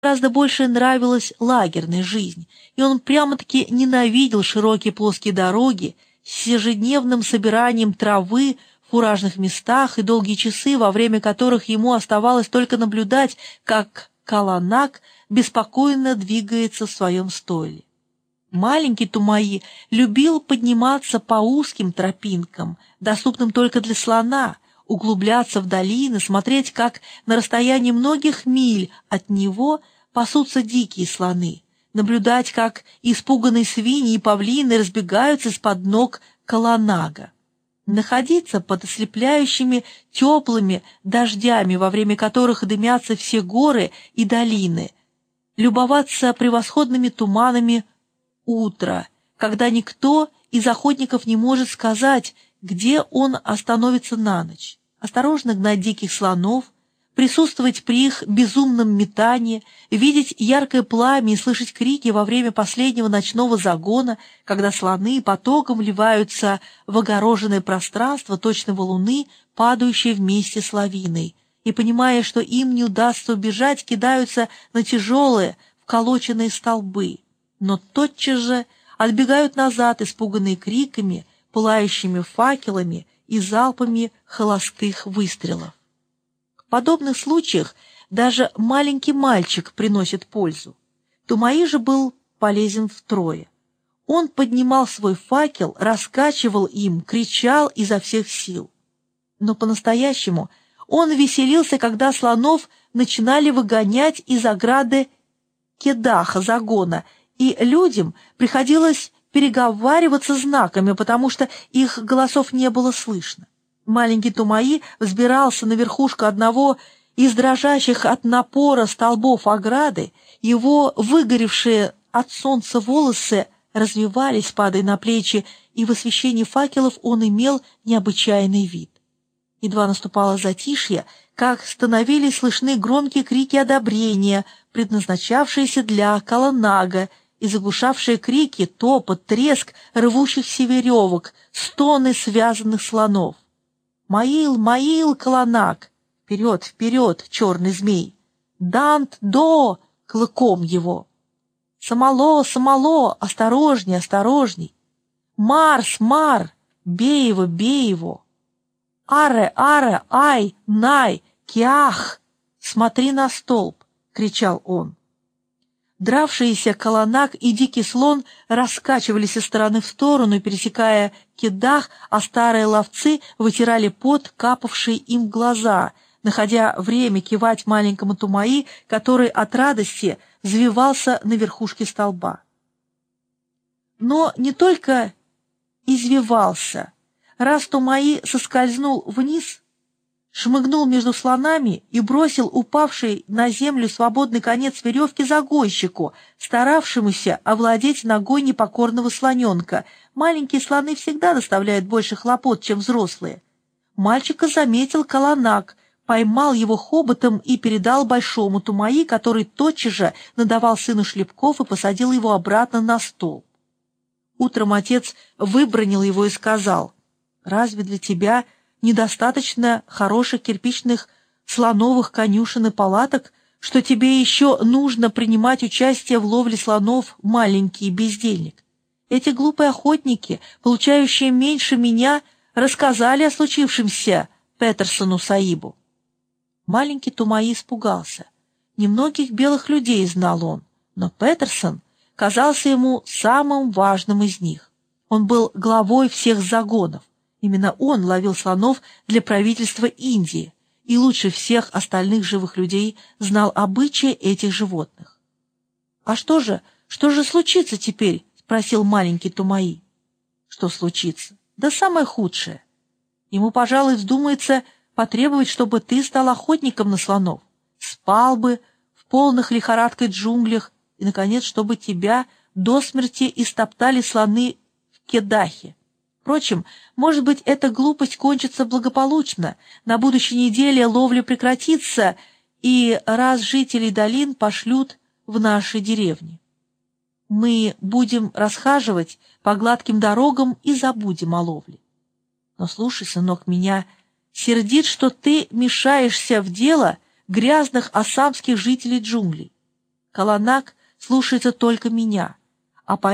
гораздо больше нравилась лагерная жизнь, и он прямо-таки ненавидел широкие плоские дороги с ежедневным собиранием травы в фуражных местах и долгие часы, во время которых ему оставалось только наблюдать, как Каланак беспокойно двигается в своем стойле. Маленький Тумаи любил подниматься по узким тропинкам, доступным только для слона, углубляться в долины, смотреть, как на расстоянии многих миль от него пасутся дикие слоны, наблюдать, как испуганные свиньи и павлины разбегаются из-под ног Каланага, находиться под ослепляющими теплыми дождями, во время которых дымятся все горы и долины, любоваться превосходными туманами утра, когда никто из охотников не может сказать, где он остановится на ночь, осторожно гнать диких слонов, присутствовать при их безумном метании, видеть яркое пламя и слышать крики во время последнего ночного загона, когда слоны потоком вливаются в огороженное пространство точно валуны, падающие вместе с лавиной, и, понимая, что им не удастся убежать, кидаются на тяжелые, вколоченные столбы, но тотчас же отбегают назад, испуганные криками, пылающими факелами и залпами холостых выстрелов. В подобных случаях даже маленький мальчик приносит пользу. Тумаи же был полезен втрое. Он поднимал свой факел, раскачивал им, кричал изо всех сил. Но по-настоящему он веселился, когда слонов начинали выгонять из ограды кедаха, загона, и людям приходилось переговариваться знаками, потому что их голосов не было слышно. Маленький Тумаи взбирался на верхушку одного из дрожащих от напора столбов ограды, его выгоревшие от солнца волосы развивались, падая на плечи, и в освещении факелов он имел необычайный вид. Едва наступало затишье, как становились слышны громкие крики одобрения, предназначавшиеся для Каланага, и заглушавшие крики, топот, треск рвущихся веревок, стоны связанных слонов. «Маил, Маил, Каланаг! Вперед, вперед, черный змей! Дант-до!» клыком его. «Самало, Самало! Осторожней, осторожней! Марс, Мар! Бей его, бей его! Аре, Аре, Ай, Най, Киах! Смотри на столб!» — кричал он. Дравшиеся Каланаг и дикий слон раскачивались из стороны в сторону, пересекая кедах, а старые ловцы вытирали пот, капавший им в глаза, находя время кивать маленькому Тумаи, который от радости взвивался на верхушке столба. Но не только извивался. Раз Тумаи соскользнул вниз, шмыгнул между слонами и бросил упавший на землю свободный конец веревки загонщику, старавшемуся овладеть ногой непокорного слоненка. Маленькие слоны всегда доставляют больше хлопот, чем взрослые. Мальчика заметил Каланаг, поймал его хоботом и передал большому Тумаи, который тотчас же надавал сыну шлепков и посадил его обратно на стол. Утром отец выбранил его и сказал: «Разве для тебя недостаточно хороших кирпичных слоновых конюшен и палаток, что тебе еще нужно принимать участие в ловле слонов, маленький бездельник? Эти глупые охотники, получающие меньше меня, рассказали о случившемся Петерсону Саибу». Маленький Тумаи испугался. Немногих белых людей знал он, но Петерсон казался ему самым важным из них. Он был главой всех загонов. Именно он ловил слонов для правительства Индии и лучше всех остальных живых людей знал обычаи этих животных. «А что же случится теперь?» — спросил маленький Тумаи. «Что случится? Да самое худшее. Ему, пожалуй, вздумается потребовать, чтобы ты стал охотником на слонов, спал бы в полных лихорадкой джунглях и, наконец, чтобы тебя до смерти истоптали слоны в кедахе. Впрочем, может быть, эта глупость кончится благополучно, на будущей неделе ловля прекратится, и раз жителей долин пошлют в наши деревни. Мы будем расхаживать по гладким дорогам и забудем о ловле. Но слушай, сынок, меня сердит, что ты мешаешься в дело грязных ассамских жителей джунглей. Каланак слушается только меня, а